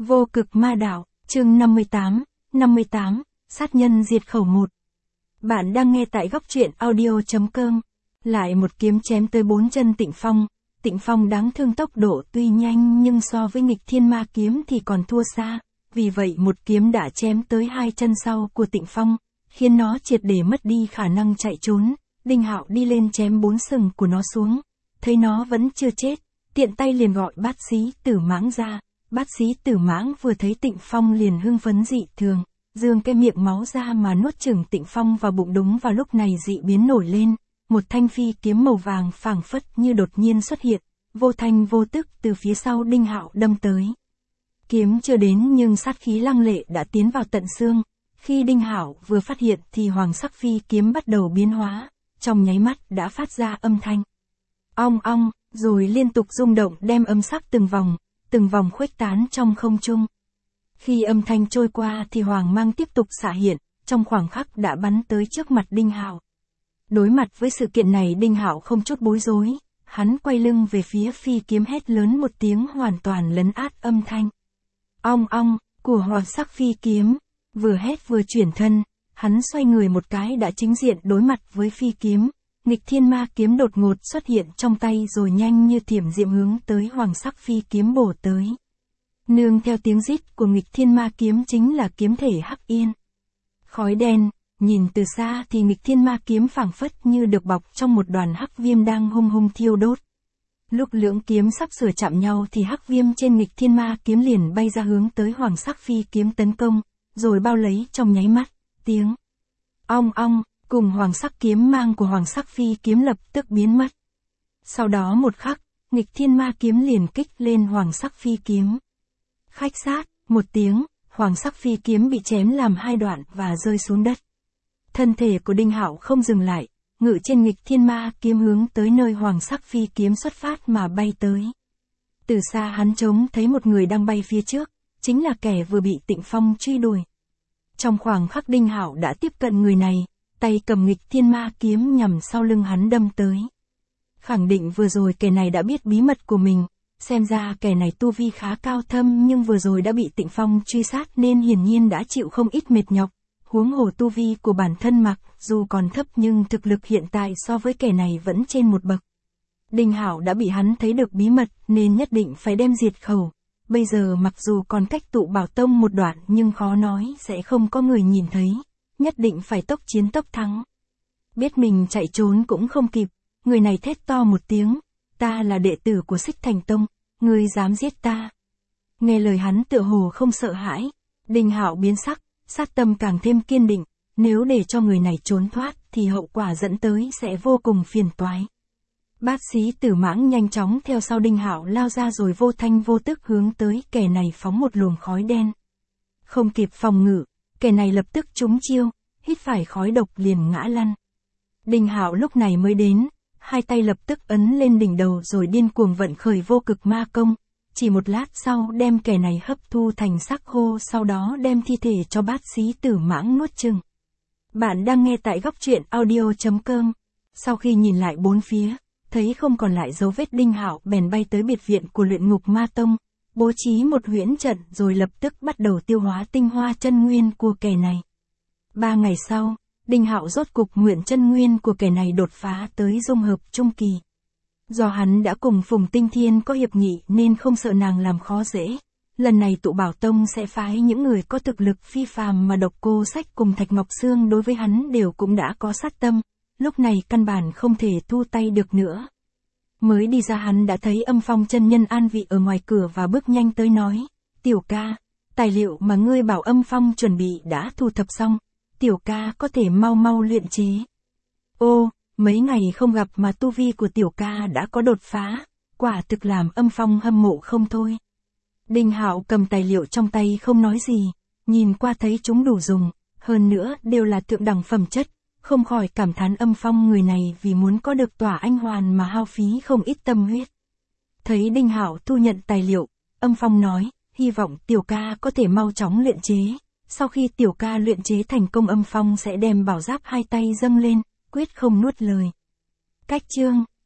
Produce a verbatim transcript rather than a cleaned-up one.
Vô cực ma đạo, chương năm mươi tám, năm mươi tám, sát nhân diệt khẩu một. Bạn đang nghe tại góc truyện audio.com. Lại một kiếm chém tới bốn chân Tịnh Phong. Tịnh Phong đáng thương, tốc độ tuy nhanh nhưng so với nghịch thiên ma kiếm thì còn thua xa. Vì vậy một kiếm đã chém tới hai chân sau của Tịnh Phong, khiến nó triệt để mất đi khả năng chạy trốn. Đinh Hạo đi lên chém bốn sừng của nó xuống. Thấy nó vẫn chưa chết, tiện tay liền gọi Bát Xí Tử Mãng ra. Bát Xí Tử Mãng vừa thấy Tịnh Phong liền hưng phấn dị thường, giương cái miệng máu ra mà nuốt chửng Tịnh Phong vào bụng. Đúng vào lúc này dị biến nổi lên, một thanh phi kiếm màu vàng phảng phất như đột nhiên xuất hiện, vô thanh vô tức từ phía sau Đinh Hạo đâm tới. Kiếm chưa đến nhưng sát khí lăng lệ đã tiến vào tận xương. Khi Đinh Hạo vừa phát hiện thì hoàng sắc phi kiếm bắt đầu biến hóa, trong nháy mắt đã phát ra âm thanh ong ong, rồi liên tục rung động đem âm sắc từng vòng, từng vòng khuếch tán trong không trung. Khi âm thanh trôi qua thì hoàng mang tiếp tục xạ hiện, trong khoảng khắc đã bắn tới trước mặt Đinh Hạo. Đối mặt với sự kiện này, Đinh Hạo không chút bối rối, hắn quay lưng về phía phi kiếm hét lớn một tiếng hoàn toàn lấn át âm thanh ong ong của hoàng sắc phi kiếm. Vừa hét vừa chuyển thân, hắn xoay người một cái đã chính diện đối mặt với phi kiếm. Nghịch thiên ma kiếm đột ngột xuất hiện trong tay rồi nhanh như thiểm diệm hướng tới hoàng sắc phi kiếm bổ tới. Nương theo tiếng rít của nghịch thiên ma kiếm chính là kiếm thể hắc yên. Khói đen, nhìn từ xa thì nghịch thiên ma kiếm phảng phất như được bọc trong một đoàn hắc viêm đang hung hung thiêu đốt. Lúc lưỡng kiếm sắp sửa chạm nhau thì hắc viêm trên nghịch thiên ma kiếm liền bay ra hướng tới hoàng sắc phi kiếm tấn công, rồi bao lấy trong nháy mắt. Tiếng ong ong cùng hoàng sắc kiếm mang của hoàng sắc phi kiếm lập tức biến mất. Sau đó một khắc, nghịch thiên ma kiếm liền kích lên hoàng sắc phi kiếm. Khách sát, một tiếng, hoàng sắc phi kiếm bị chém làm hai đoạn và rơi xuống đất. Thân thể của Đinh Hạo không dừng lại, ngự trên nghịch thiên ma kiếm hướng tới nơi hoàng sắc phi kiếm xuất phát mà bay tới. Từ xa hắn trông thấy một người đang bay phía trước, chính là kẻ vừa bị Tịnh Phong truy đuổi. Trong khoảng khắc Đinh Hạo đã tiếp cận người này, tay cầm nghịch thiên ma kiếm nhằm sau lưng hắn đâm tới. Khẳng định vừa rồi kẻ này đã biết bí mật của mình, xem ra kẻ này tu vi khá cao thâm nhưng vừa rồi đã bị Tịnh Phong truy sát nên hiển nhiên đã chịu không ít mệt nhọc. Huống hồ tu vi của bản thân mặc dù còn thấp nhưng thực lực hiện tại so với kẻ này vẫn trên một bậc. Đinh Hạo đã bị hắn thấy được bí mật nên nhất định phải đem diệt khẩu. Bây giờ mặc dù còn cách tụ bảo tông một đoạn nhưng khó nói sẽ không có người nhìn thấy. Nhất định phải tốc chiến tốc thắng. Biết mình chạy trốn cũng không kịp, người này thét to một tiếng, ta là đệ tử của Xích Thành Tông, ngươi dám giết ta. Nghe lời hắn tựa hồ không sợ hãi, Đinh Hạo biến sắc, sát tâm càng thêm kiên định, nếu để cho người này trốn thoát thì hậu quả dẫn tới sẽ vô cùng phiền toái. Bát Xí Tử Mãng nhanh chóng theo sau Đinh Hạo lao ra rồi vô thanh vô tức hướng tới kẻ này phóng một luồng khói đen. Không kịp phòng ngự, kẻ này lập tức trúng chiêu, hít phải khói độc liền ngã lăn. Đinh Hạo lúc này mới đến, hai tay lập tức ấn lên đỉnh đầu rồi điên cuồng vận khởi vô cực ma công, chỉ một lát sau đem kẻ này hấp thu thành sắc khô, sau đó đem thi thể cho Bát Xí Tử Mãng nuốt chửng. Bạn đang nghe tại góc truyện audio.com. Sau khi nhìn lại bốn phía, thấy không còn lại dấu vết, Đinh Hạo bèn bay tới biệt viện của Luyện Ngục Ma Tông, bố trí một huyễn trận rồi lập tức bắt đầu tiêu hóa tinh hoa chân nguyên của kẻ này. Ba ngày sau, Đinh Hạo rốt cục nguyện chân nguyên của kẻ này đột phá tới dung hợp trung kỳ. Do hắn đã cùng Phùng Tinh Thiên có hiệp nghị nên không sợ nàng làm khó dễ. Lần này tụ bảo tông sẽ phái những người có thực lực phi phàm mà Độc Cô Sách cùng Thạch Ngọc Sương đối với hắn đều cũng đã có sát tâm. Lúc này căn bản không thể thu tay được nữa. Mới đi ra hắn đã thấy Âm Phong chân nhân an vị ở ngoài cửa và bước nhanh tới nói, tiểu ca, tài liệu mà ngươi bảo Âm Phong chuẩn bị đã thu thập xong, tiểu ca có thể mau mau luyện chế. Ô, mấy ngày không gặp mà tu vi của tiểu ca đã có đột phá, quả thực làm Âm Phong hâm mộ không thôi. Đinh Hạo cầm tài liệu trong tay không nói gì, nhìn qua thấy chúng đủ dùng, hơn nữa đều là thượng đẳng phẩm chất, không khỏi cảm thán Âm Phong người này vì muốn có được tỏa anh hoàn mà hao phí không ít tâm huyết. Thấy Đinh Hạo thu nhận tài liệu, Âm Phong nói, hy vọng tiểu ca có thể mau chóng luyện chế. Sau khi tiểu ca luyện chế thành công, Âm Phong sẽ đem bảo giáp hai tay dâng lên, quyết không nuốt lời. Cách chương